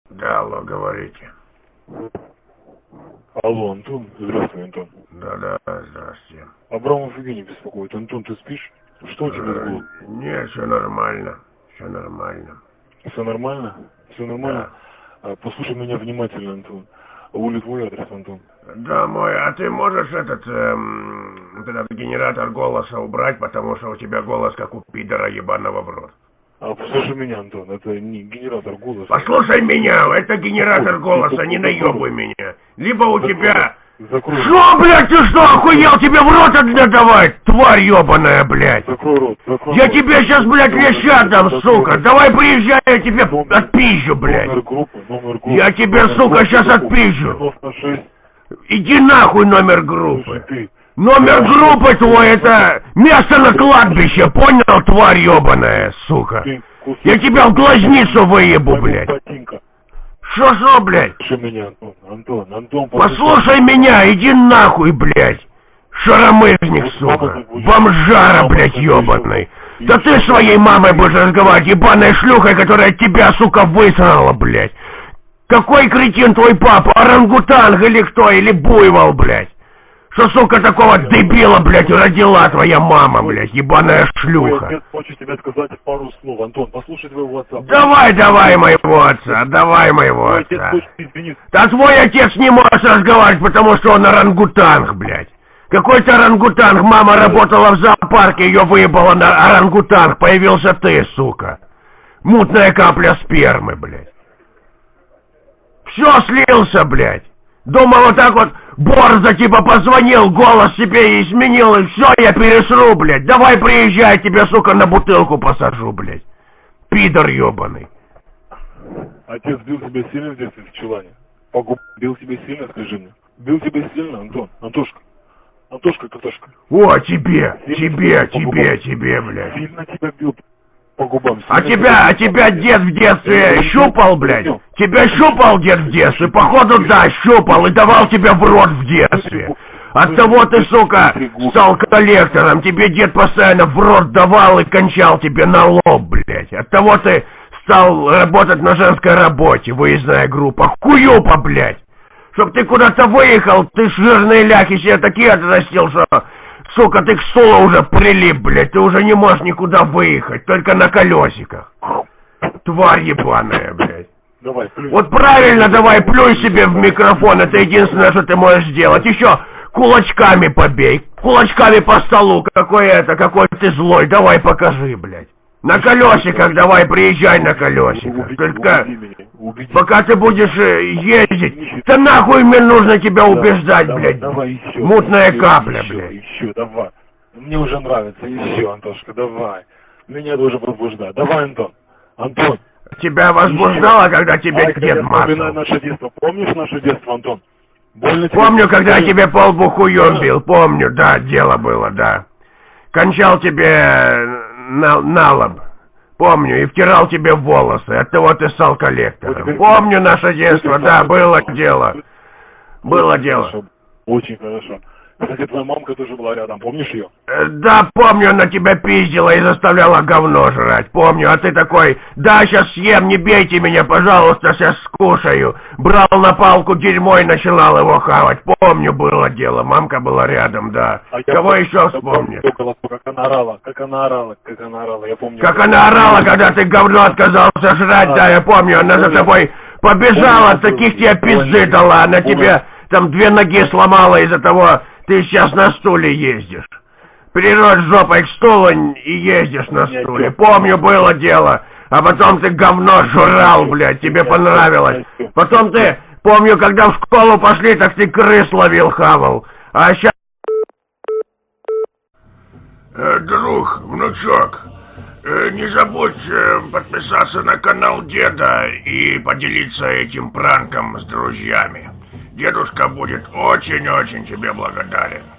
Да, алло, говорите. Алло, Антон. Здравствуй, Антон. Да, здравствуйте. Абрамов Евгений беспокоит. Антон, ты спишь? Что у тебя было? Нет, все нормально. Все нормально. Все нормально? Все нормально? Да. Послушай меня внимательно, Антон. Ули твой адрес, Антон. Да, мой, а ты можешь этот генератор голоса убрать, потому что у тебя голос как у пидора ебаного в рот. Послушай меня, Антон, это не генератор голоса. Послушай меня, это генератор голоса, не наебывай меня. Либо у тебя... Закрой Что, блядь, ты что, охуел? Тебе в рот отдавать, тварь ебаная, блядь. Закрой рот, закрой Я рот. тебе сейчас, блядь, леща дам, сука. Давай приезжай, я тебе отпизжу, блядь. Номер группы. Я тебе, сука, сейчас отпизжу. 96. Иди нахуй номер группы. Слушай, ты. Номер группы твой это место на кладбище, понял, тварь ебаная, сука? Я тебя в глазницу выебу, блядь. Шо, блядь? Слушай меня, Антон. Послушай меня, иди нахуй, блядь. Шаромыжник, сука. Бомжара, блядь, ебаный. Да ты своей мамой будешь разговаривать, ебаной шлюхой, которая тебя, сука, высрала, блядь. Какой кретин твой папа, орангутанг или кто, или буйвол, блядь? Что, сука, такого дебила, блядь, родила твоя мама, блядь, ебаная шлюха? Я хочу тебе сказать пару слов, Антон, послушай твоего отца. Давай моего отца, давай моего отца. Да твой отец не может разговаривать, потому что он орангутанг, блядь. Какой-то орангутанг, мама работала в зоопарке, ее выебала на орангутанг, появился ты, сука. Мутная капля спермы, блядь. Все слился, блядь. Думал, вот так вот Борза типа позвонил, голос себе изменил, и все, я пересру, блядь. Давай приезжай, тебе, сука, на бутылку посажу, блядь. Пидор ебаный. Отец бил тебя сильно в детстве в чулане? Бил тебя сильно, скажи мне. Бил тебя сильно, Антон? Антошка, Катошка. О, тебе, блядь. Сильно тебя бил по губам. А тебя дед в детстве щупал, блядь? Тебя щупал дед в детстве? Походу, да, щупал и давал тебе в рот в детстве. Оттого ты, сука, стал коллектором. Тебе дед постоянно в рот давал и кончал тебе на лоб, блядь. Оттого ты стал работать на женской работе, выездная группа. Хуёпа, блядь. Чтоб ты куда-то выехал, ты жирные ляхи себе такие отрастил, что... Сука, ты к стулу уже прилип, блядь, ты уже не можешь никуда выехать, только на колесиках. Тварь ебаная, блядь. Давай, плюй. Вот правильно, давай, плюй себе в микрофон, это единственное, что ты можешь сделать. Еще кулачками побей, кулачками по столу, какой ты злой, давай покажи, блядь. На колесиках давай, приезжай на колесиках. Только пока ты будешь ездить, да нахуй мне нужно тебя убеждать, блядь. Давай еще. Мутная капля, блядь. Еще, давай. Мне уже нравится, еще, Антошка, давай. Меня это уже возбуждает. Давай, Антон. Тебя возбуждало, когда тебе дед мацал? Наше детство. Помнишь наше детство, Антон? Больно тебе... Помню, когда я тебе полбу хуём бил, помню, да, дело было, да. Кончал тебе на лоб, помню, и втирал тебе в волосы, оттого ты стал коллектором. Помню наше детство, да, было дело. Было дело. Очень хорошо. Кстати, твоя мамка тоже была рядом, помнишь ее? Да, помню, она тебя пиздила и заставляла говно жрать, помню, а ты такой, да, сейчас съем, не бейте меня, пожалуйста, сейчас скушаю. Брал на палку дерьмо и начинал его хавать, помню, было дело, мамка была рядом, да. Кого еще вспомнишь? Как она орала, я помню. Как она орала, когда ты говно отказался жрать, да, я помню, она за тобой побежала, таких тебе пизды дала, она тебе там 2 ноги сломала из-за того... Ты сейчас на стуле ездишь. Прирос жопой к стулу и ездишь на стуле. Помню, было дело. А потом ты говно жрал, блядь, тебе понравилось. Потом ты, помню, когда в школу пошли, так ты крыс ловил, хавал. А сейчас... Друг, внучок, не забудь подписаться на канал деда и поделиться этим пранком с друзьями. Дедушка будет очень-очень тебе благодарен.